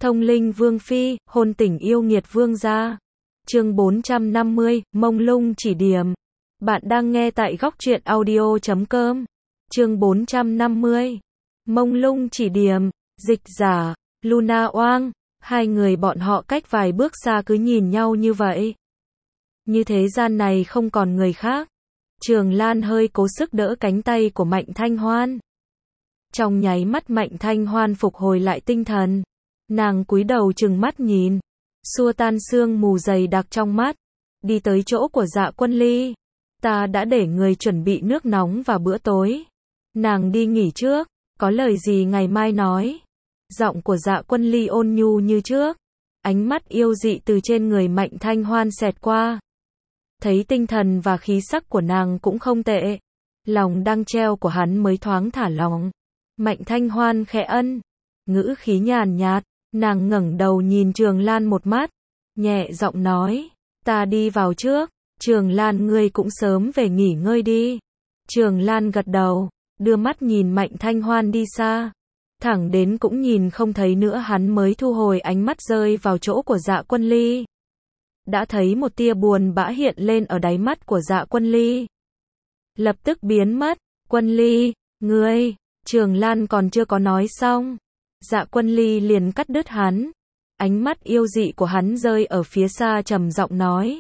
Thông linh vương phi, hôn tình yêu nghiệt vương gia. Chương 450, mông lung chỉ điểm. Bạn đang nghe tại góc truyện audio.com. Chương 450. Mông lung chỉ điểm, dịch giả, Luna Oang. Hai người bọn họ cách vài bước xa cứ nhìn nhau như vậy. Như thế gian này không còn người khác. Trường Lan hơi cố sức đỡ cánh tay của Mạnh Thanh Hoan. Trong nháy mắt Mạnh Thanh Hoan phục hồi lại tinh thần. Nàng cúi đầu trừng mắt nhìn, xua tan sương mù dày đặc trong mắt, đi tới chỗ của Dạ Quân Ly. Ta đã để người chuẩn bị nước nóng và bữa tối. Nàng đi nghỉ trước, có lời gì ngày mai nói. Giọng của Dạ Quân Ly ôn nhu như trước. Ánh mắt yêu dị từ trên người Mạnh Thanh Hoan xẹt qua. Thấy tinh thần và khí sắc của nàng cũng không tệ. Lòng đang treo của hắn mới thoáng thả lỏng. Mạnh Thanh Hoan khẽ ân, ngữ khí nhàn nhạt. Nàng ngẩng đầu nhìn Trường Lan một mắt, nhẹ giọng nói, ta đi vào trước. Trường Lan, ngươi cũng sớm về nghỉ ngơi đi. Trường Lan gật đầu, đưa mắt nhìn Mạnh Thanh Hoan đi xa. Thẳng đến cũng nhìn không thấy nữa hắn mới thu hồi ánh mắt rơi vào chỗ của Dạ Quân Ly. Đã thấy một tia buồn bã hiện lên ở đáy mắt của Dạ Quân Ly. Lập tức biến mất. Quân Ly, ngươi, Trường Lan còn chưa có nói xong. Dạ Quân Ly liền cắt đứt hắn. Ánh mắt yêu dị của hắn rơi ở phía xa, trầm giọng nói.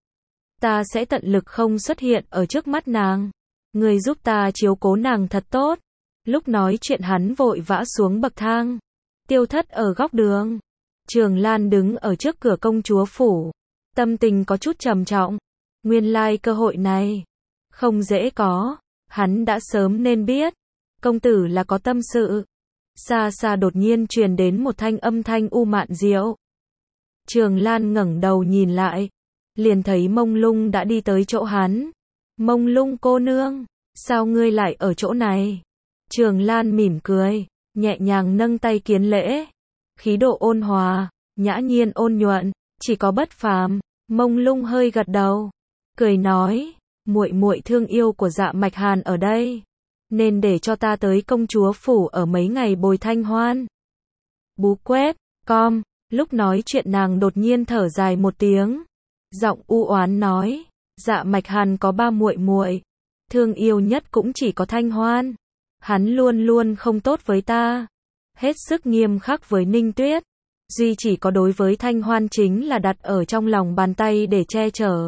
Ta sẽ tận lực không xuất hiện ở trước mắt nàng. Người giúp ta chiếu cố nàng thật tốt. Lúc nói chuyện hắn vội vã xuống bậc thang. Tiêu thất ở góc đường. Trường Lan đứng ở trước cửa công chúa phủ. Tâm tình có chút trầm trọng. Nguyên lai cơ hội này không dễ có. Hắn đã sớm nên biết. Công tử là có tâm sự. Xa xa đột nhiên truyền đến một thanh âm thanh u mạn diệu. Trường Lan ngẩng đầu nhìn lại, liền thấy Mông Lung đã đi tới chỗ hắn. Mông Lung cô nương, sao ngươi lại ở chỗ này? Trường Lan mỉm cười, nhẹ nhàng nâng tay kiến lễ. Khí độ ôn hòa, nhã nhiên ôn nhuận, chỉ có bất phàm. Mông Lung hơi gật đầu, cười nói, muội muội thương yêu của Dạ Mạch Hàn ở đây, nên để cho ta tới công chúa phủ ở mấy ngày bồi Thanh Hoan. Bú quét, com, lúc nói chuyện nàng đột nhiên thở dài một tiếng. Giọng u oán nói, Dạ Mạch Hàn có 3 muội muội, thương yêu nhất cũng chỉ có Thanh Hoan. Hắn luôn luôn không tốt với ta, hết sức nghiêm khắc với Ninh Tuyết. Duy chỉ có đối với Thanh Hoan chính là đặt ở trong lòng bàn tay để che chở.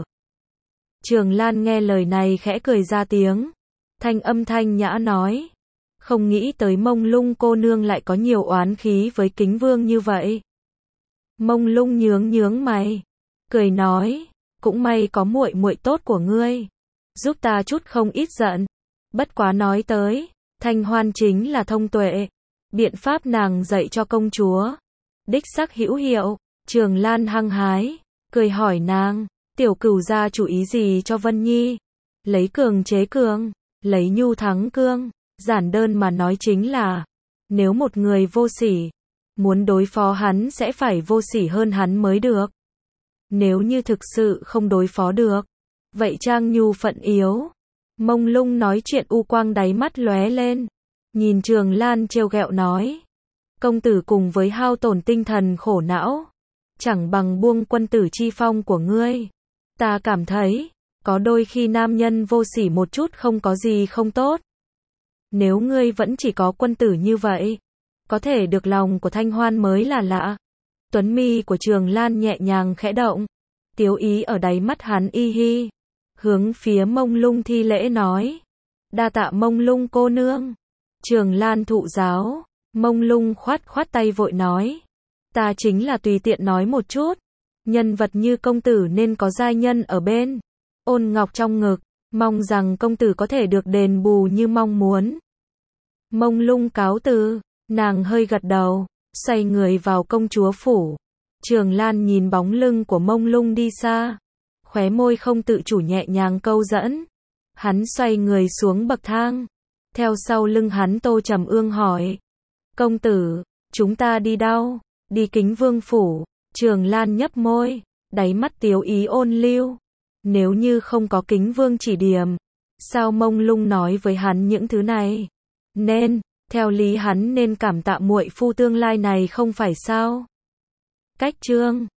Trường Lan nghe lời này khẽ cười ra tiếng. Thanh âm thanh nhã nói, không nghĩ tới Mông Lung cô nương lại có nhiều oán khí với Kính Vương như vậy. Mông Lung nhướng nhướng mày, cười nói, cũng may có muội muội tốt của ngươi, giúp ta chút không ít giận. Bất quá nói tới, Thanh Hoan chính là thông tuệ, biện pháp nàng dạy cho công chúa, đích xác hữu hiệu. Trường Lan hăng hái, cười hỏi nàng, tiểu cửu gia chủ ý gì cho Vân Nhi? Lấy cường chế cường, lấy nhu thắng cương, giản đơn mà nói chính là, nếu một người vô sỉ, muốn đối phó hắn sẽ phải vô sỉ hơn hắn mới được. Nếu như thực sự không đối phó được, vậy trang nhu phận yếu. Mông Lung nói chuyện u quang đáy mắt lóe lên, nhìn Trường Lan trêu ghẹo nói, công tử cùng với hao tổn tinh thần khổ não, chẳng bằng buông quân tử chi phong của ngươi. Ta cảm thấy, có đôi khi nam nhân vô sỉ một chút không có gì không tốt. Nếu ngươi vẫn chỉ có quân tử như vậy, có thể được lòng của Thanh Hoan mới là lạ. Tuấn mi của Trường Lan nhẹ nhàng khẽ động, tiếu ý ở đáy mắt hắn y hi, hướng phía Mông Lung thi lễ nói, đa tạ Mông Lung cô nương. Trường Lan thụ giáo. Mông Lung khoát khoát tay vội nói, ta chính là tùy tiện nói một chút, nhân vật như công tử nên có giai nhân ở bên, ôn ngọc trong ngực, mong rằng công tử có thể được đền bù như mong muốn. Mông Lung cáo từ, nàng hơi gật đầu, xoay người vào công chúa phủ. Trường Lan nhìn bóng lưng của Mông Lung đi xa, khóe môi không tự chủ nhẹ nhàng câu dẫn. Hắn xoay người xuống bậc thang, theo sau lưng hắn Tô Trầm Ương hỏi, công tử, chúng ta đi đâu? Đi Kính Vương phủ. Trường Lan nhấp môi, đáy mắt tiếu ý ôn lưu. Nếu như không có Kính Vương chỉ điểm, sao Mông Lung nói với hắn những thứ này? Nên, theo lý hắn nên cảm tạ muội phu tương lai này không phải sao? Cách chương